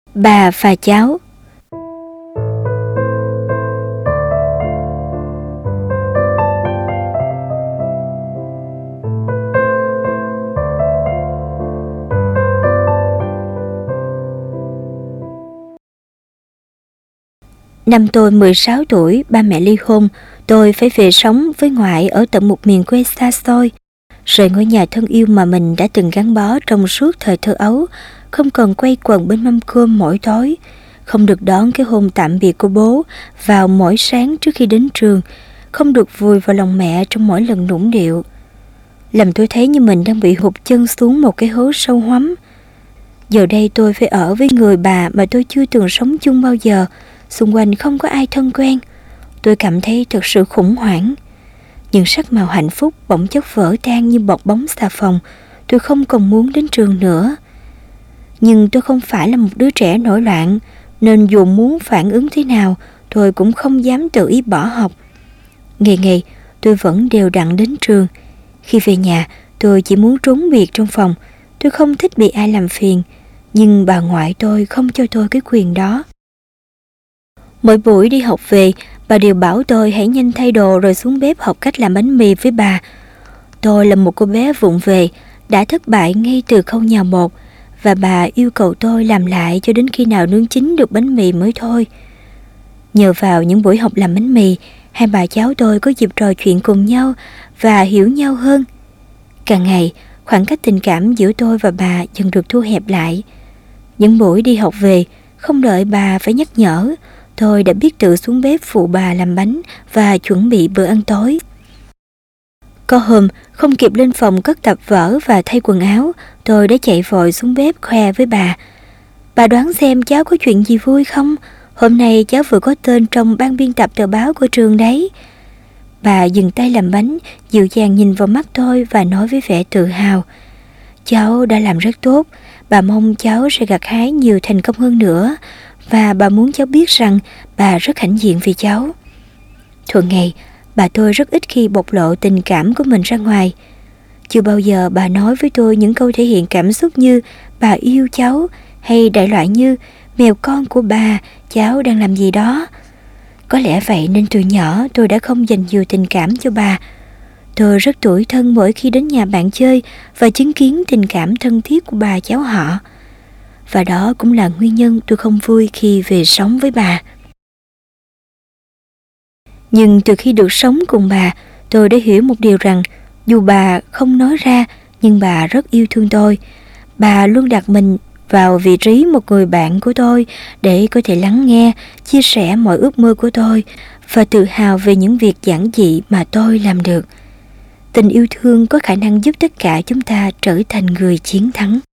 Bà và cháu. Năm tôi 16 tuổi, ba mẹ ly hôn, tôi phải về sống với ngoại ở tận một miền quê xa xôi. Rời ngôi nhà thân yêu mà mình đã từng gắn bó trong suốt thời thơ ấu, không còn quay quần bên mâm cơm mỗi tối, không được đón cái hôn tạm biệt của bố vào mỗi sáng trước khi đến trường, không được vùi vào lòng mẹ trong mỗi lần nũng nịu. Làm tôi thấy như mình đang bị hụt chân xuống một cái hố sâu hoắm. Giờ đây tôi phải ở với người bà mà tôi chưa từng sống chung bao giờ, xung quanh không có ai thân quen. Tôi cảm thấy thật sự khủng hoảng. Những sắc màu hạnh phúc bỗng chốc vỡ tan như bọt bóng xà phòng. Tôi không còn muốn đến trường nữa. Nhưng tôi không phải là một đứa trẻ nổi loạn, nên dù muốn phản ứng thế nào, tôi cũng không dám tự ý bỏ học. Ngày ngày, tôi vẫn đều đặn đến trường. Khi về nhà, tôi chỉ muốn trốn biệt trong phòng. Tôi không thích bị ai làm phiền, nhưng bà ngoại tôi không cho tôi cái quyền đó. Mỗi buổi đi học về, bà đều bảo tôi hãy nhanh thay đồ rồi xuống bếp học cách làm bánh mì với bà. Tôi là một cô bé vụng về, đã thất bại ngay từ khâu nhào bột, và bà yêu cầu tôi làm lại cho đến khi nào nướng chín được bánh mì mới thôi. Nhờ vào những buổi học làm bánh mì, hai bà cháu tôi có dịp trò chuyện cùng nhau và hiểu nhau hơn. Càng ngày, khoảng cách tình cảm giữa tôi và bà dần được thu hẹp lại. Những buổi đi học về, không đợi bà phải nhắc nhở, tôi đã biết tự xuống bếp phụ bà làm bánh và chuẩn bị bữa ăn tối. Có hôm, không kịp lên phòng cất tập vở và thay quần áo, tôi đã chạy vội xuống bếp khoe với bà. Bà đoán xem cháu có chuyện gì vui không? Hôm nay cháu vừa có tên trong ban biên tập tờ báo của trường đấy. Bà dừng tay làm bánh, dịu dàng nhìn vào mắt tôi và nói với vẻ tự hào. Cháu đã làm rất tốt, bà mong cháu sẽ gặt hái nhiều thành công hơn nữa, và bà muốn cháu biết rằng bà rất hãnh diện vì cháu. Thường ngày, bà tôi rất ít khi bộc lộ tình cảm của mình ra ngoài. Chưa bao giờ bà nói với tôi những câu thể hiện cảm xúc như bà yêu cháu, hay đại loại như mèo con của bà, cháu đang làm gì đó. Có lẽ vậy nên từ nhỏ tôi đã không dành nhiều tình cảm cho bà. Tôi rất tủi thân mỗi khi đến nhà bạn chơi và chứng kiến tình cảm thân thiết của bà cháu họ. Và đó cũng là nguyên nhân tôi không vui khi về sống với bà. Nhưng từ khi được sống cùng bà, tôi đã hiểu một điều rằng dù bà không nói ra, nhưng bà rất yêu thương tôi. Bà luôn đặt mình vào vị trí một người bạn của tôi để có thể lắng nghe, chia sẻ mọi ước mơ của tôi và tự hào về những việc giản dị mà tôi làm được. Tình yêu thương có khả năng giúp tất cả chúng ta trở thành người chiến thắng.